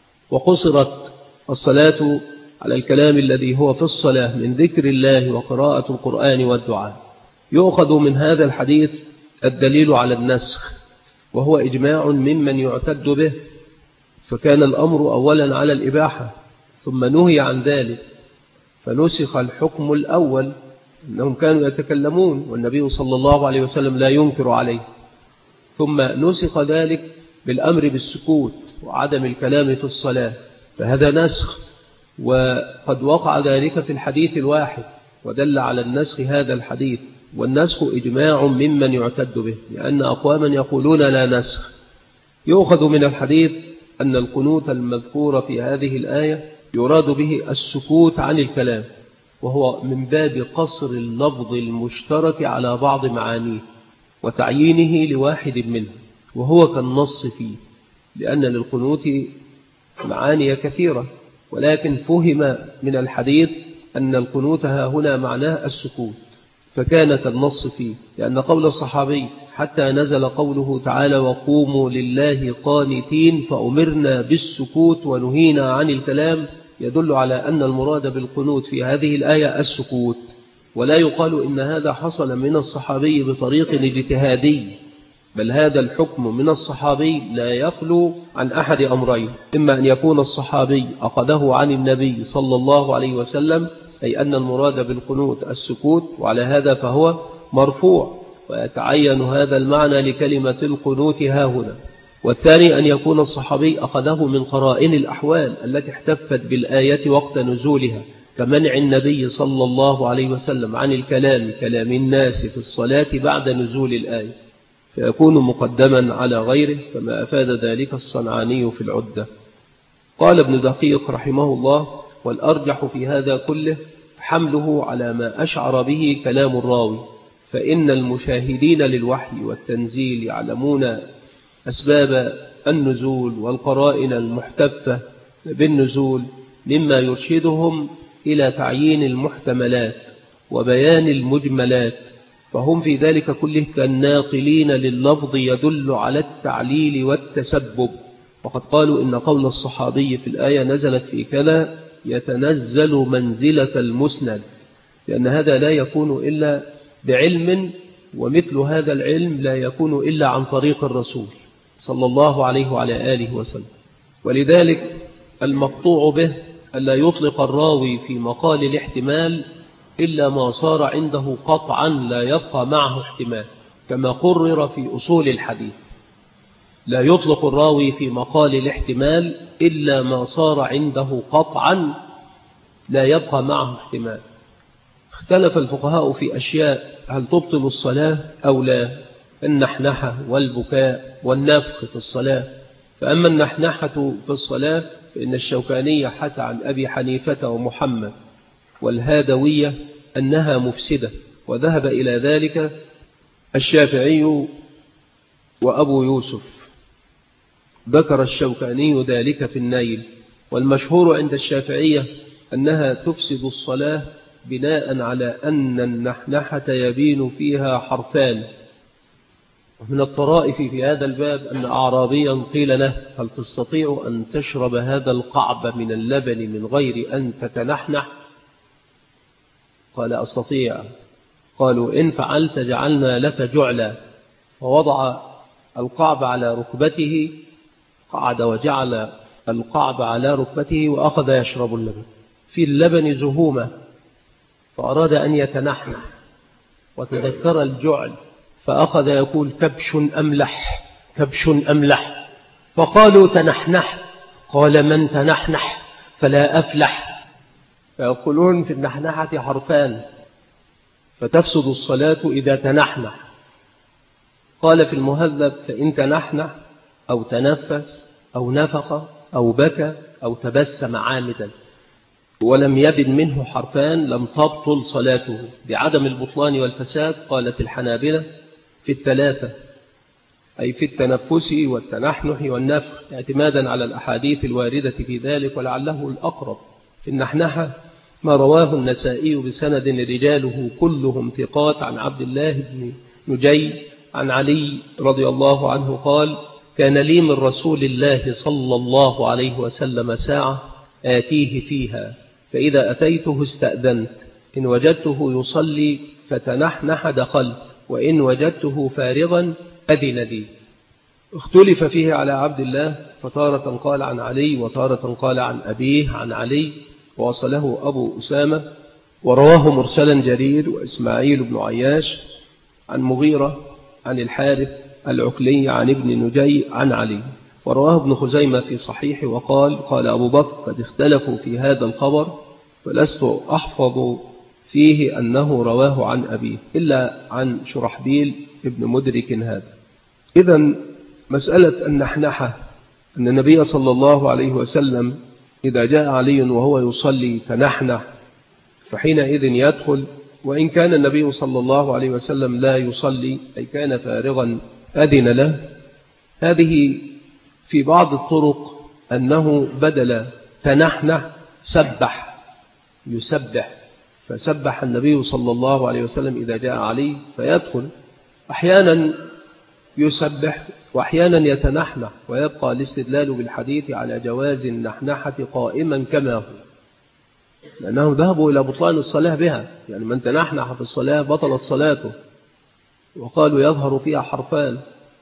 وقصرت الصلاة على الكلام الذي هو في الصلاة من ذكر الله وقراءة القرآن والدعاء. يؤخذ من هذا الحديث الدليل على النسخ، وهو إجماع ممن يعتد به، فكان الأمر أولا على الإباحة ثم نهي عن ذلك، فنسخ الحكم الأول أنهم كانوا يتكلمون والنبي صلى الله عليه وسلم لا ينكر عليه، ثم نسخ ذلك بالأمر بالسكوت وعدم الكلام في الصلاة، فهذا نسخ. وقد وقع ذلك في الحديث الواحد، ودل على النسخ هذا الحديث. والنسخ إجماع ممن يعتد به، لأن أقواما يقولون لا نسخ. يؤخذ من الحديث أن القنوت المذكور في هذه الآية يراد به السكوت عن الكلام، وهو من باب قصر اللفظ المشترك على بعض معانيه وتعيينه لواحد منه، وهو كالنص فيه، لأن للقنوت معاني كثيرة، ولكن فهم من الحديث أن القنوت ها هنا معناه السكوت، فكان كالنص فيه. لأن قول الصحابي حتى نزل قوله تعالى وقوموا لله قانتين فأمرنا بالسكوت ونهينا عن الكلام، يدل على أن المراد بالقنوت في هذه الآية السكوت. ولا يقال إن هذا حصل من الصحابي بطريق اجتهادي، بل هذا الحكم من الصحابي لا يخلو عن أحد أمرين: إما أن يكون الصحابي أخذه عن النبي صلى الله عليه وسلم، أي أن المراد بالقنوت السكوت، وعلى هذا فهو مرفوع، ويتعين هذا المعنى لكلمة القنوت ها هنا. والثاني أن يكون الصحابي أخذه من قرائن الأحوال التي احتفت بالآية وقت نزولها، كمنع النبي صلى الله عليه وسلم عن كلام الناس في الصلاة بعد نزول الآية، فيكون مقدما على غيره، كما أفاد ذلك الصنعاني في العدة. قال ابن دقيق رحمه الله: والأرجح في هذا كله حمله على ما أشعر به كلام الراوي، فإن المشاهدين للوحي والتنزيل يعلمون أسباب النزول والقرائن المحتفة بالنزول مما يرشدهم إلى تعيين المحتملات وبيان المجملات، فهم في ذلك كله كالناقلين لللفظ يدل على التعليل والتسبب. وقد قالوا إن قول الصحابي في الآية نزلت في كذا يتنزل منزلة المسند، لأن هذا لا يكون إلا بعلم، ومثل هذا العلم لا يكون إلا عن طريق الرسول صلى الله عليه وعلى آله وسلم. ولذلك المقطوع به ألا يطلق الراوي في مقال الاحتمال إلا ما صار عنده قطعا لا يبقى معه احتمال، كما قرر في أصول الحديث. لا يطلق الراوي في مقال الاحتمال إلا ما صار عنده قطعا لا يبقى معه احتمال. اختلف الفقهاء في أشياء: هل تبطل الصلاة أو لا؟ النحنحة والبكاء والنفخ في الصلاة. فأما النحنحة في الصلاة فإن الشوكاني حكى عن أبي حنيفة ومحمد والهادوية أنها مفسدة، وذهب إلى ذلك الشافعي وأبو يوسف. ذكر الشوكاني ذلك في النيل. والمشهور عند الشافعية أنها تفسد الصلاة بناء على أن النحنحة يبين فيها حرفان. من الطرائف في هذا الباب أن أعرابيا قيل له: هل تستطيع أن تشرب هذا القعب من اللبن من غير أن تتنحنح؟ قال: أستطيع. قالوا: إن فعلت جعلنا لك جعلا. ووضع القعب على ركبته، قعد وجعل القعب على ركبته وأخذ يشرب اللبن. في اللبن زهومة، فأراد أن يتنحنح وتذكر الجعل، فأخذ يقول: كبش أملح كبش أملح. فقالوا: تنحنح. قال: من تنحنح فلا أفلح. فيقولون في النحنحة حرفان، فتفسد الصلاة إذا تنحنح. قال في المهذب: فإن تنحنح أو تنفس أو نفخ أو بكى أو تبسم عامدا ولم يبن منه حرفان لم تبطل صلاته. بعدم البطلان والفساد قالت الحنابلة في الثلاثة، أي في التنفس والتنحنح والنفخ، اعتمادا على الأحاديث الواردة في ذلك، ولعله الأقرب في النحنحة ما رواه النسائي بسند رجاله كلهم ثقات عن عبد الله بن نجي عن علي رضي الله عنه قال: كان لي من رسول الله صلى الله عليه وسلم ساعة آتيه فيها، فإذا أتيته استأذنت، إن وجدته يصلي فتنحنح دخلت، وإن وجدته فارغا أذن لي. اختلف فيه على عبد الله، فتارة قال عن علي وتارة قال عن أبيه عن علي، ووصله أبو أسامة، ورواه مرسلا جرير وإسماعيل بن عياش عن مغيرة عن الحارث العكلي عن ابن نجي عن علي. ورواه ابن خزيمة في صحيحه وقال: قال أبو بكر: قد اختلفوا في هذا الخبر، فلست أحفظ فيه أنه رواه عن أبيه إلا عن شرحبيل ابن مدرك هذا. إذن مسألة النحنحة أن النبي صلى الله عليه وسلم إذا جاء علي وهو يصلي تنحنح، فحينئذ يدخل، وإن كان النبي صلى الله عليه وسلم لا يصلي أي كان فارغا أذن له. هذه في بعض الطرق أنه بدل تنحنح سبح، يسبح، فسبح النبي صلى الله عليه وسلم إذا جاء علي فيدخل، أحيانا يسبح وأحيانا يتنحنح، ويبقى الاستدلال بالحديث على جواز النحنحة قائما كما هو، لأنهم ذهبوا إلى بطلان الصلاة بها، يعني من تنحنح في الصلاة بطلت صلاته، وقالوا يظهر فيها حرفان.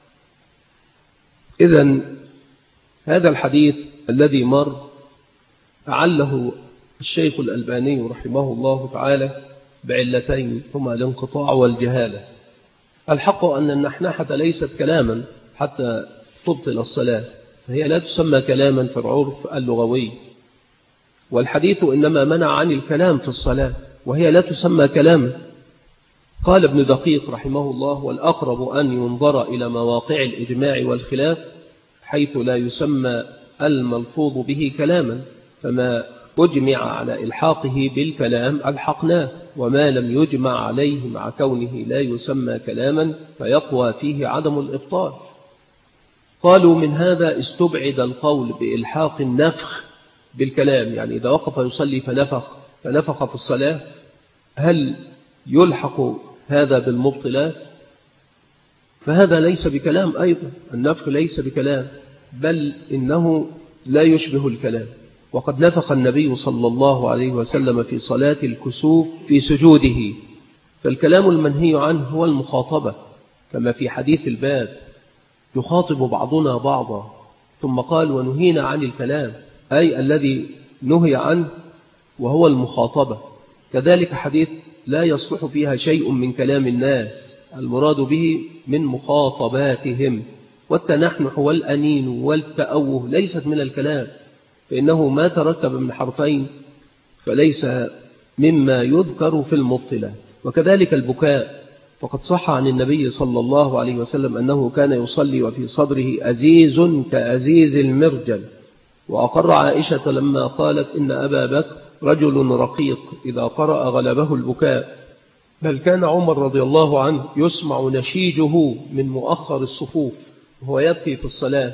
إذن هذا الحديث الذي مر أعله الشيخ الألباني رحمه الله تعالى بعلتين، هما الانقطاع والجهالة. الحق أن النحنحة ليست كلاما حتى تبطل الصلاة، فهي لا تسمى كلاما في العرف اللغوي، والحديث إنما منع عن الكلام في الصلاة، وهي لا تسمى كلاما. قال ابن دقيق رحمه الله: والأقرب أن ينظر إلى مواقع الإجماع والخلاف حيث لا يسمى الملفوظ به كلاما، فما أجمع على إلحاقه بالكلام ألحقناه، وما لم يجمع عليه مع كونه لا يسمى كلاما فيقوى فيه عدم الإبطال. قالوا من هذا استبعد القول بإلحاق النفخ بالكلام، يعني إذا وقف يصلي فنفخ في الصلاة، هل يلحق هذا بالمبطلات؟ فهذا ليس بكلام أيضا، النفخ ليس بكلام، بل إنه لا يشبه الكلام. وقد نفخ النبي صلى الله عليه وسلم في صلاة الكسوف في سجوده، فالكلام المنهي عنه هو المخاطبة، كما في حديث الباب: يخاطب بعضنا بعضا. ثم قال: ونهينا عن الكلام، أي الذي نهي عنه وهو المخاطبة. كذلك حديث لا يصلح فيها شيء من كلام الناس، المراد به من مخاطباتهم. والتنحنح والأنين والتأوه ليست من الكلام، فإنه ما تركب من حرفين فليس مما يذكر في المبطلات. وكذلك البكاء، وقد صح عن النبي صلى الله عليه وسلم أنه كان يصلي وفي صدره أزيز كأزيز المرجل. وأقر عائشة لما قالت إن أبا بكر رجل رقيق إذا قرأ غلبه البكاء، بل كان عمر رضي الله عنه يسمع نشيجه من مؤخر الصفوف وهو يبكي في الصلاة.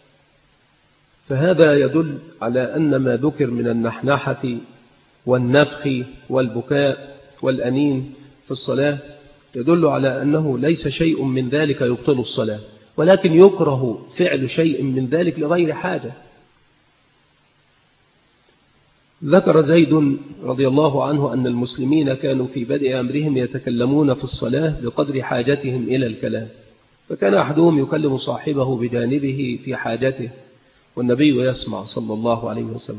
فهذا يدل على أن ما ذكر من النحنحة والنفخ والبكاء والأنين في الصلاة يدل على أنه ليس شيء من ذلك يبطل الصلاة، ولكن يكره فعل شيء من ذلك لغير حاجة. ذكر زيد رضي الله عنه أن المسلمين كانوا في بدء أمرهم يتكلمون في الصلاة بقدر حاجتهم إلى الكلام، فكان أحدهم يكلم صاحبه بجانبه في حاجته والنبي يسمع صلى الله عليه وسلم.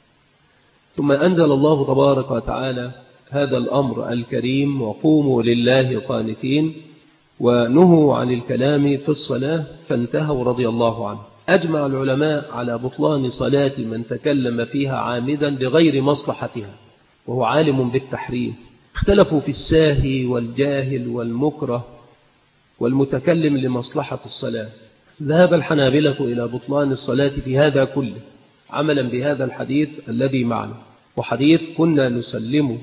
ثم أنزل الله تبارك وتعالى هذا الأمر الكريم: وقوموا لله قانتين، ونهوا عن الكلام في الصلاة فانتهوا رضي الله عنه. أجمع العلماء على بطلان صلاة من تكلم فيها عامدا لغير مصلحتها وهو عالم بالتحريم. اختلفوا في الساهي والجاهل والمكره والمتكلم لمصلحة الصلاة. ذهب الحنابلة إلى بطلان الصلاة في هذا كله عملا بهذا الحديث الذي معنا، وحديث كنا نسلم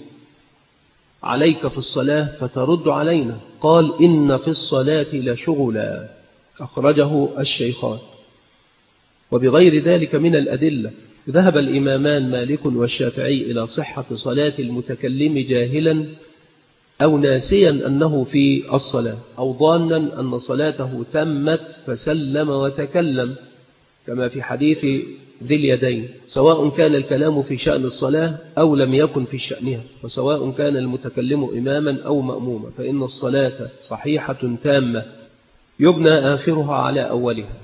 عليك في الصلاة فترد علينا، قال إن في الصلاة لشغلا، أخرجه الشيخان. وبغير ذلك من الأدلة ذهب الإمامان مالك والشافعي إلى صحة صلاة المتكلم جاهلا أو ناسيا أنه في الصلاة أو ظانا أن صلاته تمت فسلم وتكلم، كما في حديث ذي اليدين، سواء كان الكلام في شأن الصلاة أو لم يكن في شأنها، وسواء كان المتكلم إماما أو مأموما، فإن الصلاة صحيحة تامة يبنى آخرها على أولها.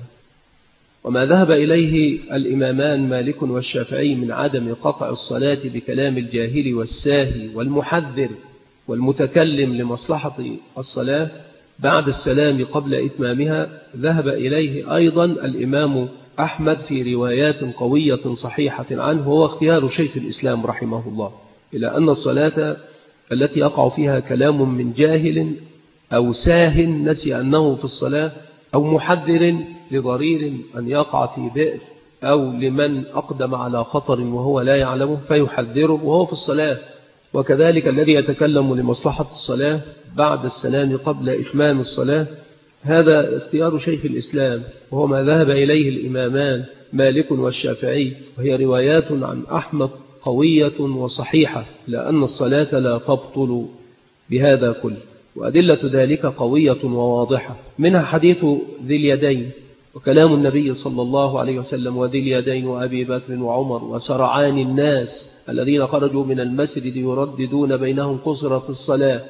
وما ذهب إليه الإمامان مالك والشافعي من عدم قطع الصلاة بكلام الجاهل والساهي والمحذر والمتكلم لمصلحة الصلاة بعد السلام قبل إتمامها، ذهب إليه أيضا الإمام أحمد في روايات قوية صحيحة عنه، هو اختيار شيخ الإسلام رحمه الله، إلى أن الصلاة التي يقع فيها كلام من جاهل أو ساه نسي أنه في الصلاة أو محذر لضرير أن يقع في بئر أو لمن أقدم على خطر وهو لا يعلمه فيحذره وهو في الصلاة، وكذلك الذي يتكلم لمصلحة الصلاة بعد السلام قبل إتمام الصلاة، هذا اختيار شيخ الإسلام وهو ما ذهب إليه الإمامان مالك والشافعي، وهي روايات عن أحمد قوية وصحيحة لأن الصلاة لا تبطل بهذا كله، وأدلة ذلك قوية وواضحة، منها حديث ذي اليدين وكلام النبي صلى الله عليه وسلم وذي اليدين وأبي بكر وعمر وسرعان الناس الذين خرجوا من المسجد يرددون بينهم قصرت الصلاة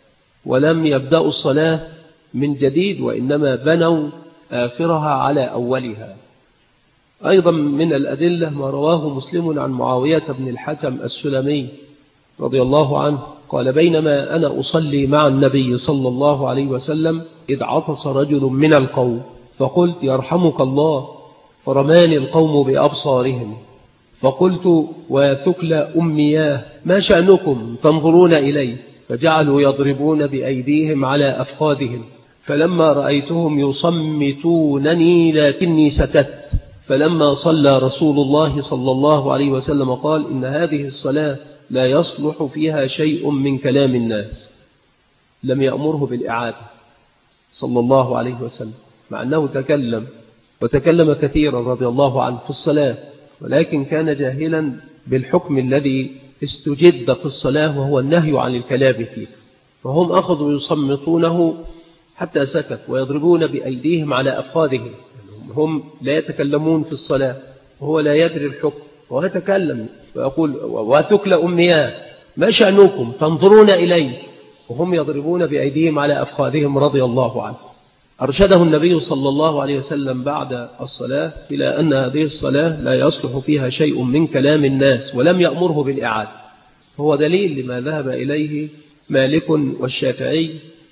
ولم يبدأوا الصلاة من جديد وإنما بنوا آخرها على أولها. أيضا من الأدلة ما رواه مسلم عن معاوية بن الحكم السلمي رضي الله عنه قال: بينما أنا أصلي مع النبي صلى الله عليه وسلم إذ عطس رجل من القوم فقلت: يرحمك الله، فرماني القوم بأبصارهم، فقلت: وثكل أمياه ما شأنكم تنظرون إلي؟ فجعلوا يضربون بأيديهم على أفخاذهم، فلما رأيتهم يصمتونني لكني سكت، فلما صلى رسول الله صلى الله عليه وسلم قال: إن هذه الصلاة لا يصلح فيها شيء من كلام الناس. لم يأمره بالإعادة صلى الله عليه وسلم، مع أنه تكلم كثيرا رضي الله عنه في الصلاة، ولكن كان جاهلا بالحكم الذي استجد في الصلاة وهو النهي عن الكلام فيه، فهم أخذوا يصمتونه حتى سكت ويضربون بأيديهم على أفخاذهم، هم لا يتكلمون في الصلاة وهو لا يدري الحكم وهو يتكلم ويقول: وثكل أمياه ما شأنكم تنظرون إلي؟ وهم يضربون بأيديهم على أفخاذهم رضي الله عنه. أرشده النبي صلى الله عليه وسلم بعد الصلاة إلى أن هذه الصلاة لا يصلح فيها شيء من كلام الناس، ولم يأمره بالإعادة. هو دليل لما ذهب إليه مالك والشافعي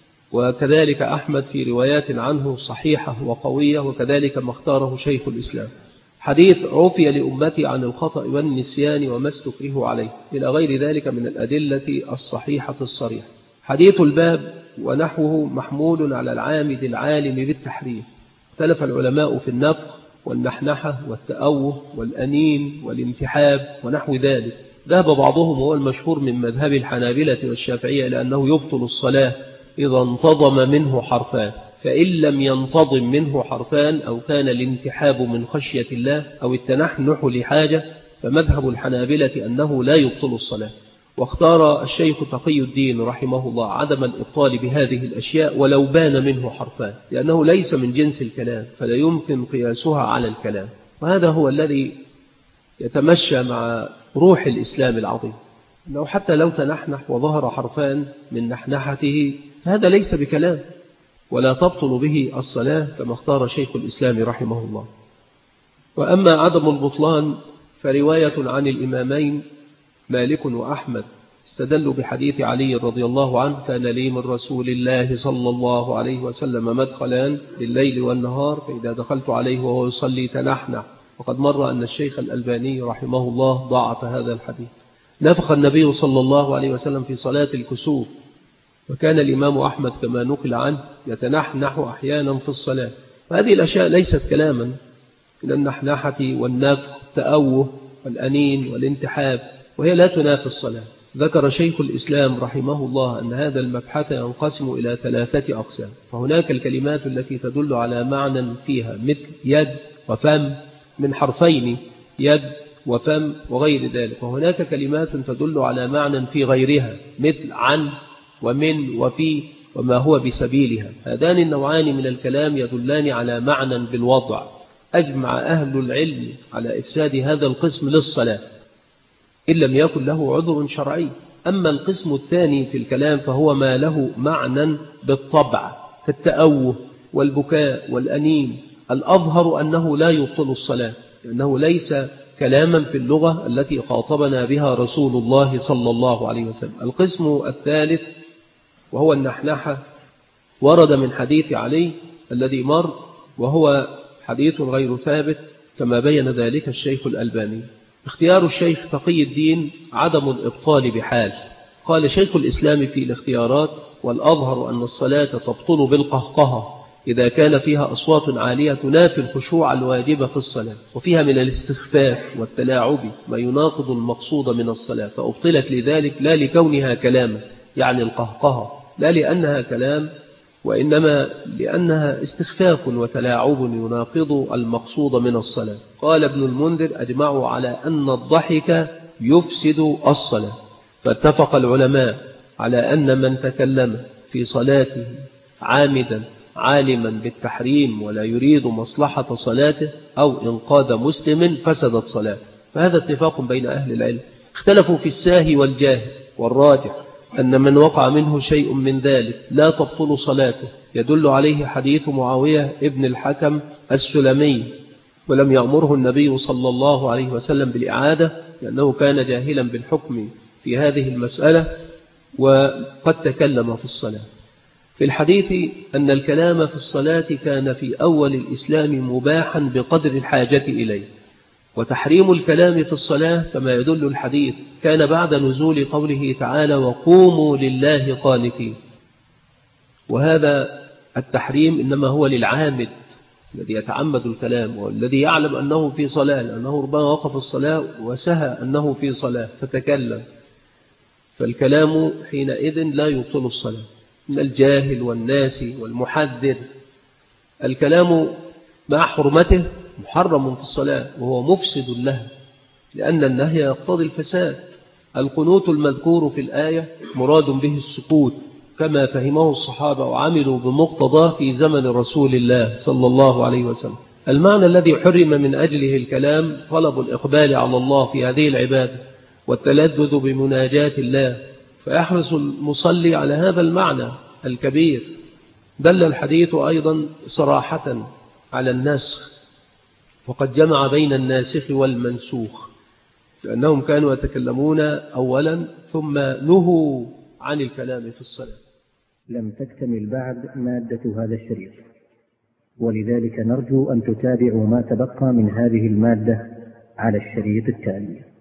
وكذلك أحمد في روايات عنه صحيحة وقوية، وكذلك ما اختاره شيخ الإسلام. حديث عفي لأمتي عن الخطأ والنسيان وما استكرهوا عليه، إلى غير ذلك من الأدلة الصحيحة الصريحة. حديث الباب ونحوه محمول على العامد العالم بالتحريم. اختلف العلماء في النفخ والنحنحة والتأوه والأنين والانتحاب ونحو ذلك. ذهب بعضهم هو المشهور من مذهب الحنابلة والشافعية إلى أنه يبطل الصلاة إذا انتظم منه حرفان، فإن لم ينتظم منه حرفان أو كان الانتحاب من خشية الله أو التنحنح لحاجة فمذهب الحنابلة أنه لا يبطل الصلاة. واختار الشيخ تقي الدين رحمه الله عدم الإبطال بهذه الأشياء ولو بان منه حرفان، لأنه ليس من جنس الكلام فلا يمكن قياسها على الكلام. وهذا هو الذي يتمشى مع روح الإسلام العظيم، أنه حتى لو تنحنح وظهر حرفان من نحنحته هذا ليس بكلام ولا تبطل به الصلاة كما اختار شيخ الإسلام رحمه الله. وأما عدم البطلان فرواية عن الإمامين مالك وأحمد استدلوا بحديث علي رضي الله عنه: كان لي من رسول الله صلى الله عليه وسلم مدخلان بالليل والنهار، فإذا دخلت عليه وهو يصلي تنحنح. وقد مر أن الشيخ الألباني رحمه الله ضاعف هذا الحديث. نفخ النبي صلى الله عليه وسلم في صلاة الكسوف، وكان الإمام أحمد كما نقل عنه يتنحنح أحيانا في الصلاة. وهذه الأشياء ليست كلاما من النحنحة والنفخ والتأوه والأنين والانتحاب، وهي لا تنافي الصلاة. ذكر شيخ الإسلام رحمه الله أن هذا المبحث ينقسم إلى 3 أقسام، فهناك الكلمات التي تدل على معنى فيها مثل يد وفم من حرفين يد وفم وغير ذلك، وهناك كلمات تدل على معنى في غيرها مثل عن ومن وفي وما هو بسبيلها. هذان النوعان من الكلام يدلان على معنى بالوضع. أجمع أهل العلم على إفساد هذا القسم للصلاة إن لم يكن له عذر شرعي. أما القسم الثاني في الكلام فهو ما له معنى بالطبع كالتأوه والبكاء والأنين. الأظهر أنه لا يبطل الصلاة لأنه ليس كلاما في اللغة التي خاطبنا بها رسول الله صلى الله عليه وسلم. القسم الثالث وهو النحنحة ورد من حديث علي الذي مر، وهو حديث غير ثابت كما بين ذلك الشيخ الألباني. اختيار الشيخ تقي الدين عدم الإبطال بحال. قال شيخ الإسلام في الاختيارات: والأظهر أن الصلاة تبطل بالقهقهة إذا كان فيها أصوات عالية تنافي الخشوع الواجب في الصلاة، وفيها من الاستخفاف والتلاعب ما يناقض المقصود من الصلاة، فأبطلت لذلك لا لكونها كلام يعني القهقهة، لا لأنها كلام وإنما لأنها استخفاف وتلاعب يناقض المقصود من الصلاة. قال ابن المنذر: أجمعوا على أن الضحك يفسد الصلاة، فاتفق العلماء على أن من تكلم في صلاته عامدا عالما بالتحريم ولا يريد مصلحة صلاته أو إنقاذ مسلم فسدت صلاته. فهذا اتفاق بين أهل العلم. اختلفوا في الساهي والجاهل، والراجح أن من وقع منه شيء من ذلك لا تبطل صلاته. يدل عليه حديث معاوية ابن الحكم السلمي، ولم يأمره النبي صلى الله عليه وسلم بالإعادة لأنه كان جاهلا بالحكم في هذه المسألة وقد تكلم في الصلاة. في الحديث أن الكلام في الصلاة كان في أول الإسلام مباحا بقدر الحاجة إليه، وتحريم الكلام في الصلاة كما يدل الحديث كان بعد نزول قوله تعالى: وقوموا لله قانتين. وهذا التحريم إنما هو للعامد الذي يتعمد الكلام والذي يعلم أنه في صلاة، لأنه ربما وقف الصلاة وسهى أنه في صلاة فتكلم، فالكلام حينئذ لا يبطل الصلاة. من الجاهل والناس والمحذر الكلام مع حرمته محرم في الصلاة وهو مفسد لها، لأن النهي يقتضي الفساد. القنوت المذكور في الآية مراد به السكوت كما فهمه الصحابة وعملوا بمقتضاه في زمن رسول الله صلى الله عليه وسلم. المعنى الذي حرم من أجله الكلام طلب الإقبال على الله في هذه العبادة والتلذذ بمناجاة الله، فيحرص المصلي على هذا المعنى الكبير. دل الحديث أيضا صراحة على النسخ، وقد جمع بين الناسخ والمنسوخ، لأنهم كانوا يتكلمون أولا ثم نهوا عن الكلام في الصلاة. لم تكتمل بعد مادة هذا الشريط، ولذلك نرجو أن تتابعوا ما تبقى من هذه المادة على الشريط التالي.